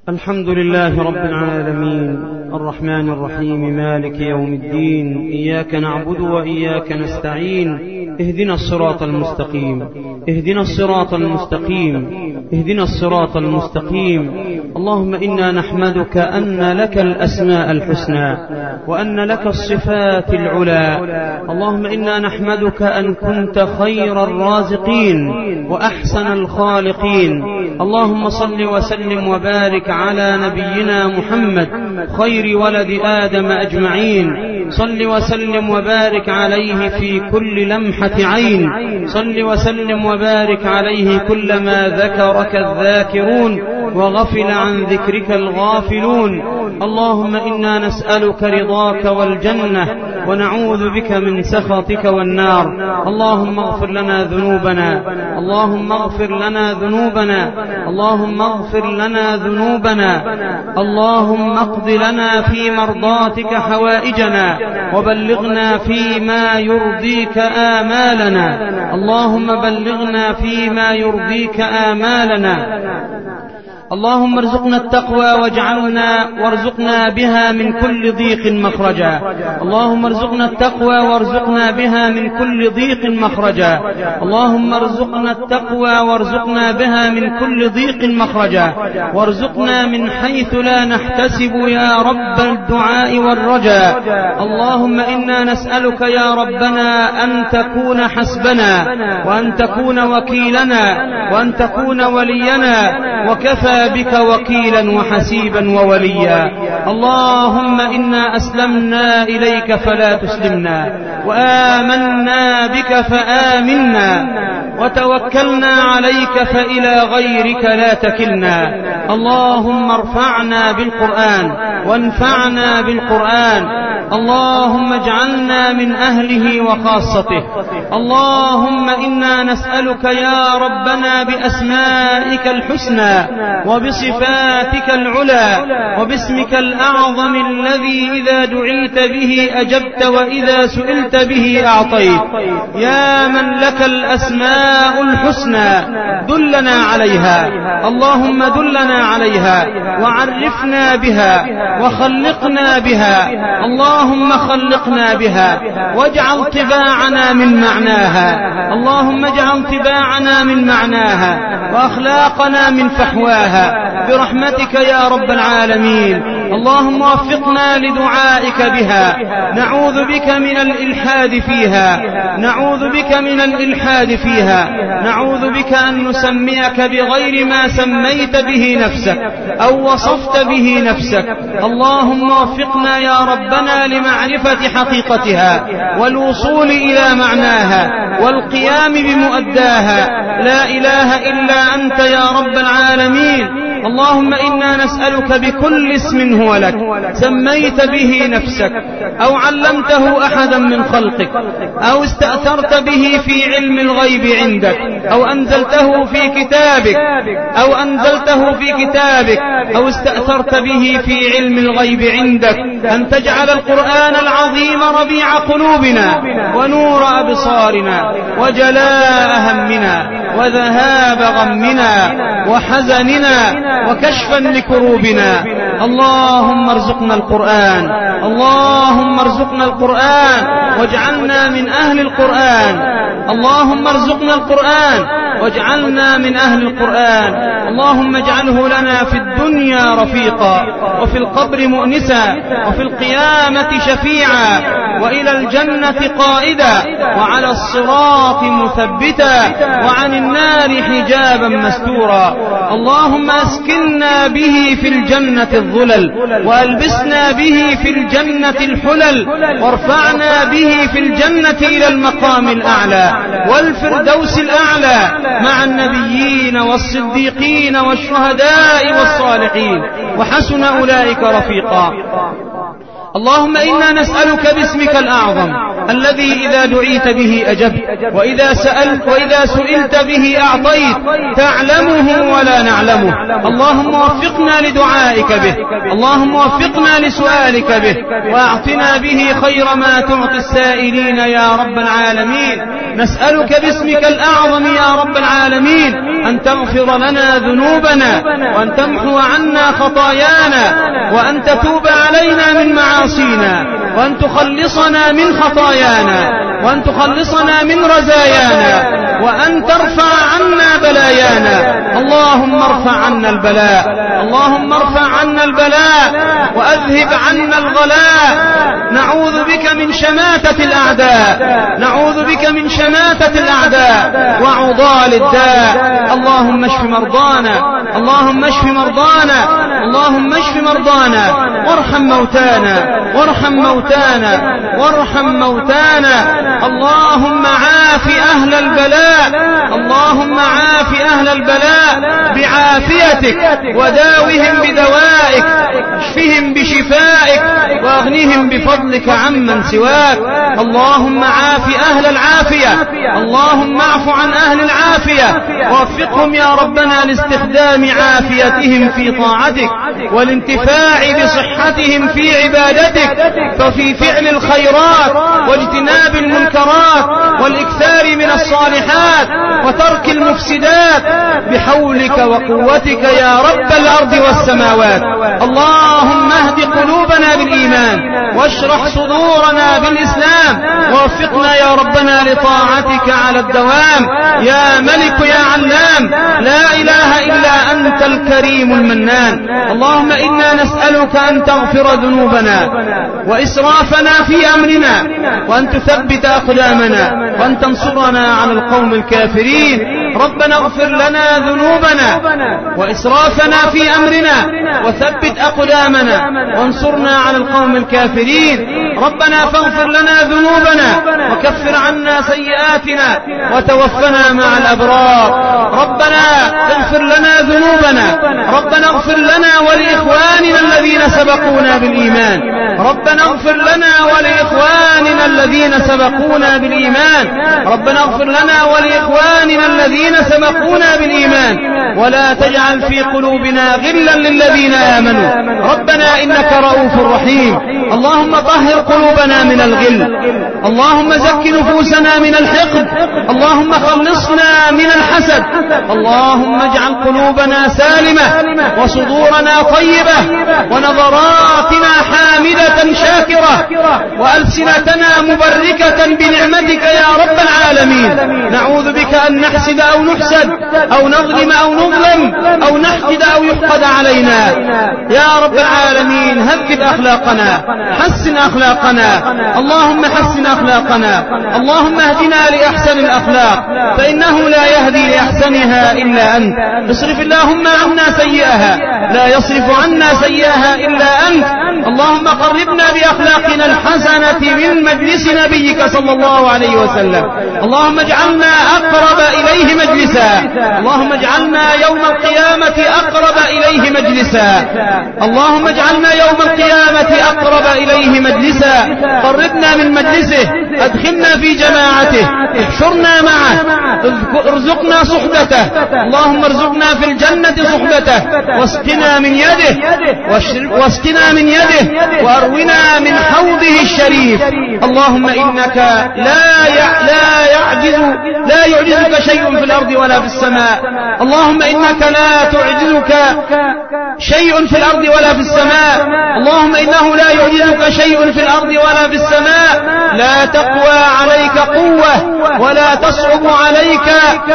الحمد لله رب العالمين الرحمن الرحيم مالك يوم الدين إياك نعبد وإياك نستعين اهدنا الصراط المستقيم اهدنا الصراط المستقيم اهدنا الصراط المستقيم. اللهم إنا نحمدك أن لك الأسماء الحسنى وأن لك الصفات العلى. اللهم إنا نحمدك أن كنت خير الرازقين وأحسن الخالقين. اللهم صل وسلم وبارك على نبينا محمد خير ولد آدم أجمعين. صل وسلم وبارك عليه في كل لمحة عين. صل وسلم وبارك عليه كلما ذكرك الذاكرون وغفل عن ذكرك الغافلون. اللهم إنا نسألك رضاك والجنة ونعوذ بك من سخطك والنار. اللهم اغفر لنا ذنوبنا اللهم اغفر لنا ذنوبنا اللهم اغفر لنا ذنوبنا. اللهم اقض لنا في مرضاتك حوائجنا وبلغنا فيما يرضيك آمالنا. اللهم بلغنا فيما يرضيك آمالنا. اللهم ارزقنا التقوى وارزقنا بها من كل ضيق مخرجا. اللهم ارزقنا التقوى وارزقنا بها من كل ضيق مخرجا. اللهم ارزقنا التقوى وارزقنا بها من كل ضيق مخرجا. وارزقنا من حيث لا نحتسب يا رب الدعاء والرجاء. اللهم إنا نسألك يا ربنا أن تكون حسبنا وأن تكون وكيلنا وأن تكون ولينا وكفى بك وكيلا وحسيبا ووليا. اللهم إنا أسلمنا إليك فلا تسلمنا وآمنا بك فآمنا وتوكلنا عليك فإلى غيرك لا تكلنا. اللهم ارفعنا بالقرآن وانفعنا بالقرآن. اللهم اجعلنا من أهله وخاصته. اللهم إنا نسألك يا ربنا بأسمائك الحسنى وبصفاتك العلى وباسمك الأعظم الذي إذا دعيت به أجبت وإذا سئلت به أعطيت. يا من لك الأسماء الحسنى دلنا عليها. اللهم دلنا عليها وعرفنا بها وخلقنا بها. اللهم خلقنا بها واجعل طباعنا من معناها. اللهم اجعل طباعنا من معناها وأخلاقنا من فحواها برحمتك يا رب العالمين. اللهم وفقنا لدعائك بها. نعوذ بك من الإلحاد فيها نعوذ بك من الإلحاد فيها. نعوذ بك أن نسميك بغير ما سميت به نفسك أو وصفت به نفسك. اللهم وفقنا يا ربنا لمعرفة حقيقتها والوصول إلى معناها والقيام بمؤداها. لا إله إلا أنت يا رب العالمين. اللهم إنا نسألك بكل اسم هو لك سميت به نفسك أو علمته أحدا من خلقك أو استأثرت به في علم الغيب عندك أو أنزلته في كتابك أو استأثرت به في علم الغيب عندك أن تجعل القرآن العظيم ربيع قلوبنا ونور أبصارنا وجلاء همنا وذهاب غمنا وحزننا وكشفا لكروبنا. اللهم ارزقنا القرآن اللهم ارزقنا القرآن واجعلنا من أهل القرآن. اللهم ارزقنا القرآن واجعلنا من أهل القرآن. اللهم اجعله لنا في الدنيا رفيقا وفي القبر مؤنسا وفي القيامة شفيعا وإلى الجنة قائدا وعلى الصراط مثبتا وعن النار حجابا مستورا. اللهم اسكننا به في الجنة الظلل وألبسنا به في الجنة الحلل وارفعنا به في الجنة إلى المقام الأعلى والفردوس الأعلى مع النبيين والصديقين والشهداء والصالحين وحسن أولئك رفيقا. اللهم إنا نسألك باسمك الأعظم الذي إذا دعيت به أجبت وإذا سئلت به أعطيت تعلمه ولا نعلمه. اللهم وفقنا لدعائك به، اللهم وفقنا لسؤالك به، وأعطنا به خير ما تعطي السائلين يا رب العالمين. نسألك باسمك الأعظم يا رب العالمين أن تغفر لنا ذنوبنا، وأن تمحو عنا خطايانا، وأن تتوب علينا من معاصينا، وأن تخلصنا من خطايانا، وأن تخلصنا من رزايانا، وأن ترفع عنا بلايانا. اللهم ارفع عنا البلاء، اللهم ارفع عنا البلاء وأذهب عنا الغلاء. نعوذ بك من شماتة الأعداء، نعوذ بك من شماتة الأعداء وعضال الداء. اللهم اشف مرضانا، اللهم اشف مرضانا، اللهم اشف مرضانا، وارحم موتانا، وارحم موتانا، وارحم موتانا. اللهم عاف أهل البلاء، اللهم عاف أهل البلاء بعافيتك، وداوهم بدوائك، اشفهم بشفائك، واغنهم بفضلك عمن سواك. اللهم عاف أهل العافية، اللهم اعف عن أهل العافية، ووفقهم يا ربنا لاستخدام عافيتهم في طاعتك، والانتفاع بصحتهم في عبادتك، ففي فعل الخيرات واجتناب المنكرات والإكثار من الصالحات وترك المفسدات، بحولك وقوتك يا رب الأرض والسماوات. اللهم اهد قلوبنا بالإيمان، واشرح صدورنا بالإسلام، ووفقنا يا ربنا لطاعتك على الدوام. يا ملك يا علام، لا إله إلا أنت الكريم المنان. اللهم إنا نسألك أن تغفر ذنوبنا وإسرافنا في أمرنا، وأن تثبت أقدامنا، وأن تنصرنا على القوم الكافرين. ربنا اغفر لنا ذنوبنا وإسرافنا في أمرنا، وثبت أقدامنا، وانصرنا على القوم الكافرين. ربنا فاغفر لنا ذنوبنا، وكفر عنا سيئاتنا، وتوفنا مع الأبرار. ربنا اغفر لنا ذنوبنا، ربنا اغفر لنا ولإخواننا الذين سبقونا بالإيمان، ربنا اغفر لنا ولإخواننا الذين سبقونا بالإيمان، ربنا اغفر لنا ولإخواننا الذين سبقونا بالإيمان، ولا تجعل في قلوبنا غلا للذين آمنوا. ربنا إنك رؤوف رحيم. اللهم طهر قلوبنا من الغل، اللهم زك نفوسنا من الحقد، اللهم خلصنا من الحسد. اللهم اجعل قلوبنا سالمة، وصدورنا طيبة، ونظراتنا حامدة شاكرة، وألسنتنا مبركة بنعمتك يا رب العالمين. نعوذ بك أن نحسد أو نحسد، أو نظلم أو نظلم، أو نحقد أو يحقد علينا. يا رب العالمين هذب أخلاقنا، حسن أخلاقنا، اللهم حسن أخلاقنا. اللهم اهدنا لأحسن الأخلاق، فإنه لا يهدي لأحسنها إلا أنت. اصرف اللهم عنا سيئها، لا يصرف عنا سيئها إلا أنت. اللهم قربنا بأخلاقنا الحسنة من مجلس نبيك صلى الله عليه وسلم. اللهم اجعلنا أقرب إليه مجلسا، اللهم اجعلنا يوم القيامة أقرب إليه مجلسا، اللهم اجعلنا يوم القيامة أقرب إليه مجلسا. قربنا من مجلسه، أدخلنا في جماعته، احشرنا معه، ارزقنا صحبته. اللهم ارزقنا في الجنة صحبته، واسقنا من يده، وأرونا من حوضه الشريف. اللهم إنك لا يعجزك شيء في الأرض ولا في السماء. اللهم إنك لا تعجزك شيء في الأرض ولا في السماء. اللهم إنه لا يعجزك شيء في الأرض ولا في السماء. لا تقوى عليك قوة، ولا تصعب عليك،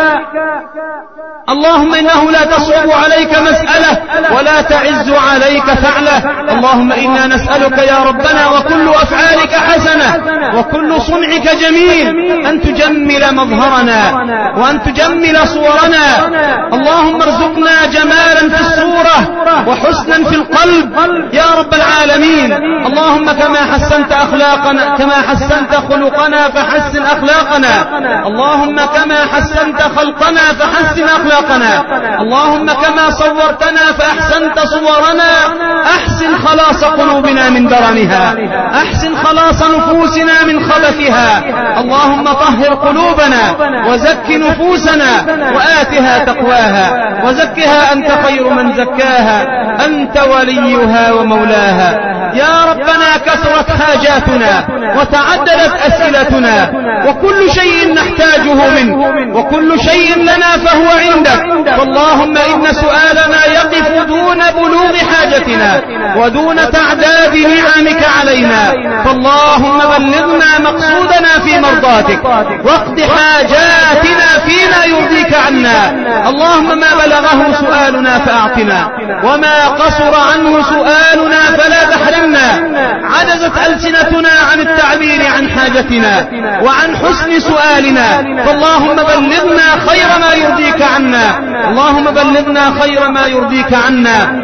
اللهم إنه لا تصعب عليك مسألة، ولا تعز عليك فعلة. اللهم إنا نسألك يا ربنا وكل أفعالك حسنة، وكل صنعك جميل، أن تجمل مظهرنا، وأن تجمل صورنا. اللهم ارزقنا جمالا في الصورة، وحسنا في القلب يا رب العالمين. اللهم كما حسنت أخلاقنا، كما حسنت خلقنا فحسن أخلاقنا. اللهم كما حسنت خلقنا فحسن أخلاقنا. اللهم كما صورتنا فأحسنت صورنا. أحسن خلاص قلوبنا من درنها، أحسن خلاص نفوسنا من خبثها. اللهم طهر قلوبنا وزك نفوسنا وآتها تقواها وزكها أنت خير من زكاها، أنت وليها ومولاها. يا ربنا كثرت حاجاتنا وتعددت أسئلتنا، وكل شيء نحتاجه منك وكل شيء لنا فهو عندك. فاللهم إن سؤالنا يقف دون بلوغ حاجتنا ودون تعداد نعمك علينا. فاللهم بلغنا مقصودنا في مرضاتك واقض حاجاتنا فيما يرضيك عنا. اللهم ما بلغه سؤالنا فأعطنا، وما قصر عنه سؤالنا فلا تحرمنا. عجزت ألسنتنا عن التعبير عن حاجتنا وعن حسن سؤالنا، فاللهم بلغنا خير ما يرضيك عنا. اللهم بلغنا خير ما يرضيك عنا.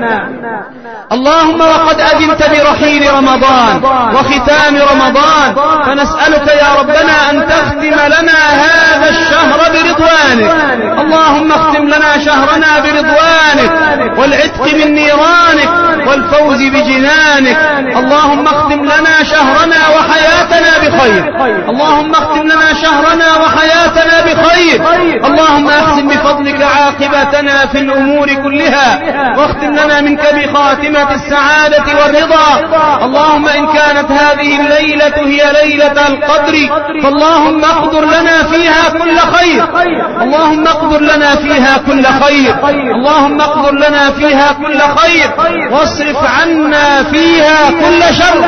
اللهم وقد أذنت برحيل رمضان وختام رمضان، فنسألك يا ربنا أن تختم لنا هذا الشهر برضوانك. اللهم اختم لنا شهرنا برضوانك والعتق من نيرانك والفوز بجنانك. اللهم اختم لنا شهرنا وحياتنا بخير. اللهم اختم لنا شهرنا وحياتنا بخير. اللهم احسن بفضلك عاقبتنا في الأمور كلها، واختم لنا منك بخاتمة السعادة والرضا. اللهم إن كانت هذه الليلة هي ليلة القدر فاللهم اقدر لنا فيها كل خير. اللهم اقدر لنا فيها كل خير. اللهم اقدر لنا فيها كل خير، واصرف عنا فيها كل شر،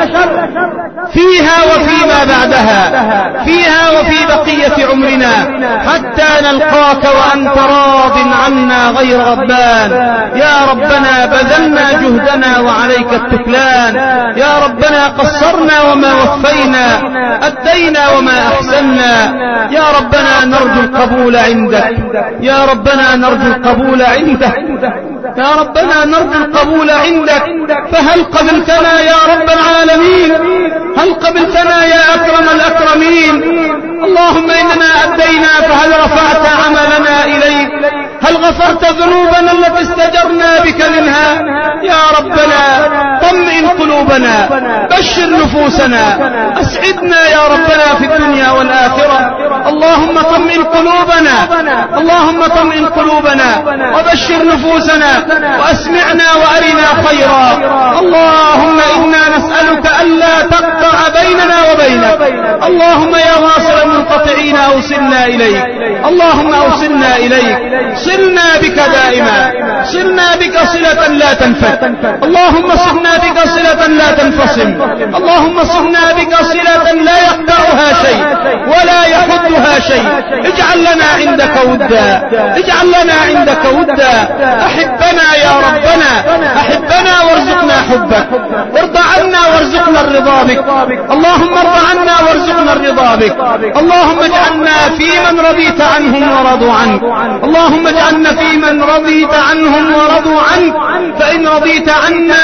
فيها وفيما بعدها، فيها وفي بقية عمرنا، حتى نلقاك وأنت راض عنا غير غضبان. يا ربنا بذلنا جهدنا وعليك التكلان. يا ربنا قصرنا وما وفينا، أدينا وما أحسنا. يا ربنا نرجو القبول عندك. يا ربنا نرجو القبول عندك. يا ربنا نرجو القبول عندك. فهل قبلتنا يا رب العالمين؟ هل قبلتنا يا أكرم الأكرمين؟ اللهم إننا أدينا، فهل رفعت عملنا إليك؟ هل غفرت ذنوبنا التي استجرنا بك منها؟ يا ربنا طمئن قلوبنا، بشر نفوسنا، أسعدنا يا ربنا في الدنيا والآخرة. اللهم طمئن قلوبنا، اللهم طمئن قلوبنا وبشر نفوسنا وأسمعنا وأرنا خيرا. اللهم إنا نسألك ألا تقطع بيننا وبينك. اللهم يا واصل المنقطعين أوصلنا إليك. اللهم أوصلنا إليك، صلنا بك دائما، صلنا بك صلة لا تنفك. اللهم صلنا بك صلة لا تنفصل. اللهم صلنا بك صلة لا يقطعها شيء ولا يحدها شيء. اجعل لنا عندك ودا، اجعل لنا عندك ودا. أحبنا يا ربنا، أحبنا وارزقنا حبك، وارض عنا وارزقنا الرضا بك. اللهم ارض عنا وارزقنا الرضا بك. اللهم اجعلنا في من رضيت عنهم ورضوا عنك. اللهم اجعلنا في من رضيت عنهم ورضوا عنك. فإن رضيت عنا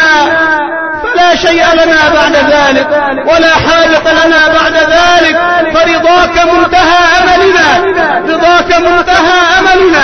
فلا شيء لنا بعد ذلك ولا حاجة لنا بعد ذلك، فرضاك منتهى أملنا، رضاك منتهى أملنا،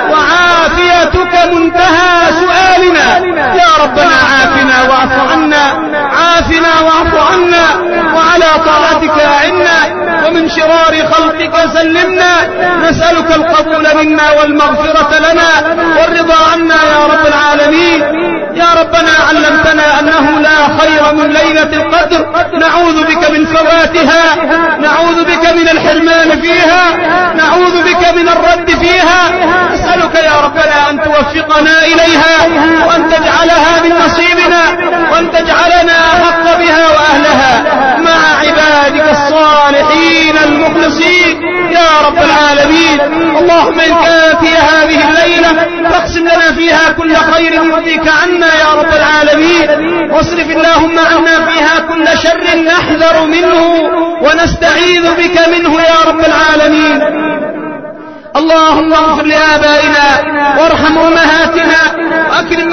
وعافيتك منتهى سؤالنا. يا ربنا عافنا واعف عنا، عافنا واعف عنا، وعلى طاعتك أعنا، ومن شرار خلقك سلمنا. نسألك القبول منا والمغفرة لنا والرضا عنا يا رب العالمين. يا ربنا علمتنا أنه لا خير من ليلة القدر، نعوذ بك من فواتها، نعوذ بك من الحرمان فيها، نعوذ بك من الرد فيها. نسألك يا ربنا أن توفقنا إليها، وأن تجعلها من نصيبنا، وأن تجعلنا أحق بها وأهلها مع عبادك الصالحين المخلصين يا رب العالمين. اللهم إن كانت هي هذه الليلة فاقسم لنا فيها كل خير يرضيك عنا يا رب العالمين، واصرف اللهم عنا فيها كل شر نحذر منه ونستعيذ بك منه يا رب العالمين. اللهم اغفر لآبائنا وارحم أمهاتنا وأكرم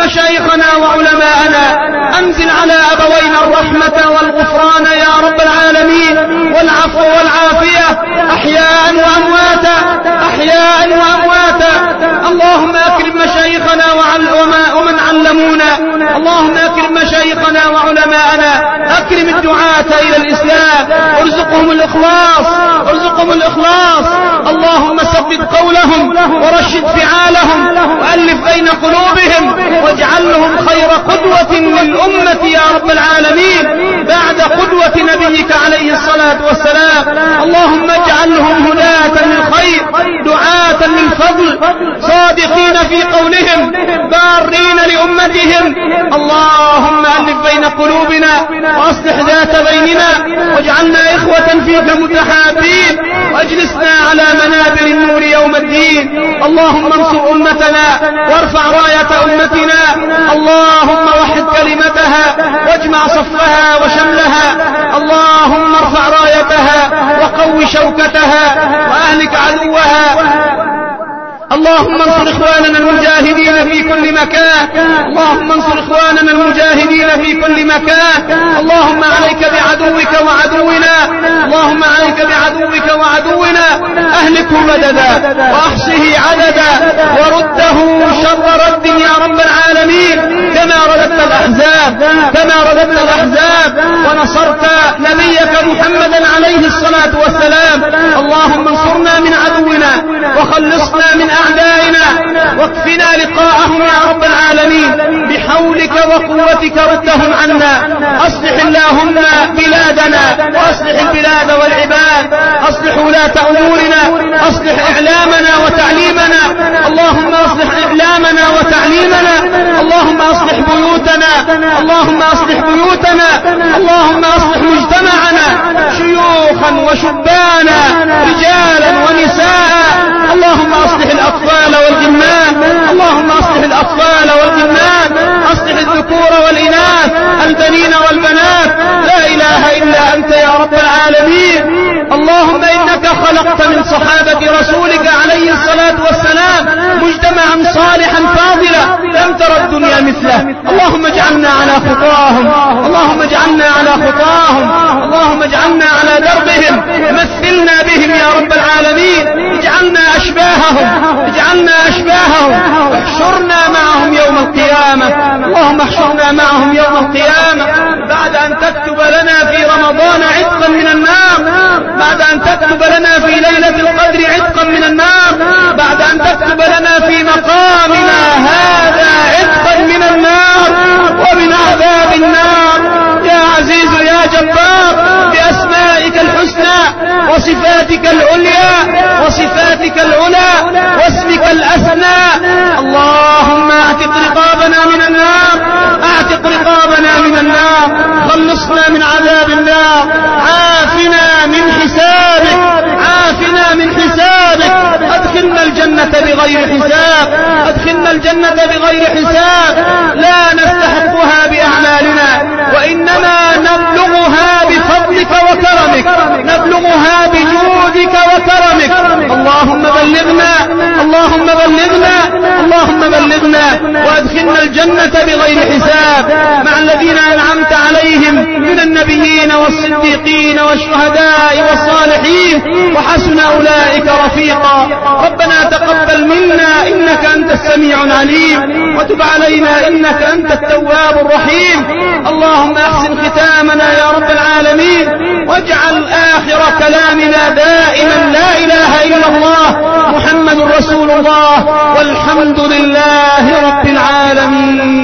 مشايخنا وعلماءنا، أنزل على أبوينا الرحمة والغفران يا رب العالمين والعفو والعافية أحياء وأمواتا، أحياء وأمواتا. اللهم أكرم مشايخنا ومن علمونا، اللهم أكرم مشايخنا وعلماءنا، أكرم الدعاة إلى الإسلام، ارزقهم الإخلاص، ارزقهم الإخلاص. اللهم ثبت قولهم ورشد فعالهم وألف بين قلوبهم واجعلهم خير قدوة للأمة يا رب العالمين بعد قدوة نبيك عليه الصلاة والسلام. اللهم اجعلهم هداة للخير، دعاة للفضل، صادقين في قولهم، بارين لأمتهم. اللهم ألف بين قلوبنا وأصلح ذات بيننا، واجعلنا إخوة فيك متحابين، واجلسنا على منابر النور يوم الدين. اللهم انصر أمتنا وارفع راية أمتنا، اللهم وحد كلمتها واجمع صفها وشملها، اللهم ارفع رايتها وقو شوكتها وأهلك عدوها. اللهم انصر إخواننا المجاهدين في كل مكان، اللهم انصر إخواننا المجاهدين في كل مكان. اللهم عليك بعدوك وعدونا، اللهم عليك بعدوك وعدونا، أهلكه مددا وأحصه عددا ورده شر رد يا رب العالمين، كما رددت الأحزاب، كما رددت الأحزاب ونصرت نبيك محمدا عليه الصلاة والسلام. اللهم انصرنا من عدونا وخلصنا من أعدائنا واكفنا لقاءهم يا رب العالمين، بحولك وقوتك ردهم عنا. أصلح اللهم بلادنا وأصلح البلاد والعباد، أصلح ولاة أمورنا، أصلح إعلامنا وتعليمنا، اللهم أصلح إعلامنا وتعليمنا، اللهم أصلح بيوتنا، اللهم أصلح بيوتنا، اللهم أصلح مجتمعنا شيوخا وشبانا رجالا ونساء. اللهم أصلح الأطفال والغلمان، اللهم أصلح الأطفال والغلمان، أصلح الذكور والإناث، البنين والبنات، لا إله إلا أنت يا رب العالمين. اللهم إنك خلقت من صحابة رسولك عليه الصلاة والسلام مجتمعا صالحا فاضلا لم تر الدنيا مثله. اللهم اجعلنا على خطاهم، اللهم اجعلنا على خطاهم، اللهم اجعلنا على دربهم، مثلنا بهم يا رب العالمين، اجعلنا أشباههم، اجعلنا أشباههم، احشرنا معهم يوم القيامة. اللهم احشرنا معهم يوم القيامة بعد أن تكتب لنا في رمضان عتقا من النار، بعد أن تكتب لنا في ليلة القدر عتقا من النار، بعد أن تكتب لنا في مقامنا هذا عتقا من النار ومن عذاب النار. يا عزيز يا جبار، بأسمائك الحسنى وصفاتك العليا وصفاتك العلى واسمك الأسنى، اللهم اعتق رقابنا من النار، اعتق رقابنا من النار، خلصنا من عذاب النار، عافنا من حسابك، عافنا من حسابك، ادخلنا الجنة بغير حساب، ادخلنا الجنة بغير حساب، لا نستحقها بأعمالنا وإنما نبلغها بفضلك وكرمك، نبلغها بجودك وكرمك. اللهم بلغنا، اللهم بلغنا، اللهم بلغنا وادخلنا الجنة بغير حساب مع الذين أنعمت عليهم من النبيين والصديقين والشهداء والصالحين، وحسن أولئك رفيقا. ربنا تقبل منا إنك أنت السميع العليم، وتب علينا إنك أنت التواب الرحيم. اللهم احسن ختامنا يا رب العالمين، واجعل آخر كلامنا دائما لا إله إلا الله محمد رسول الله، والحمد لله رب العالمين.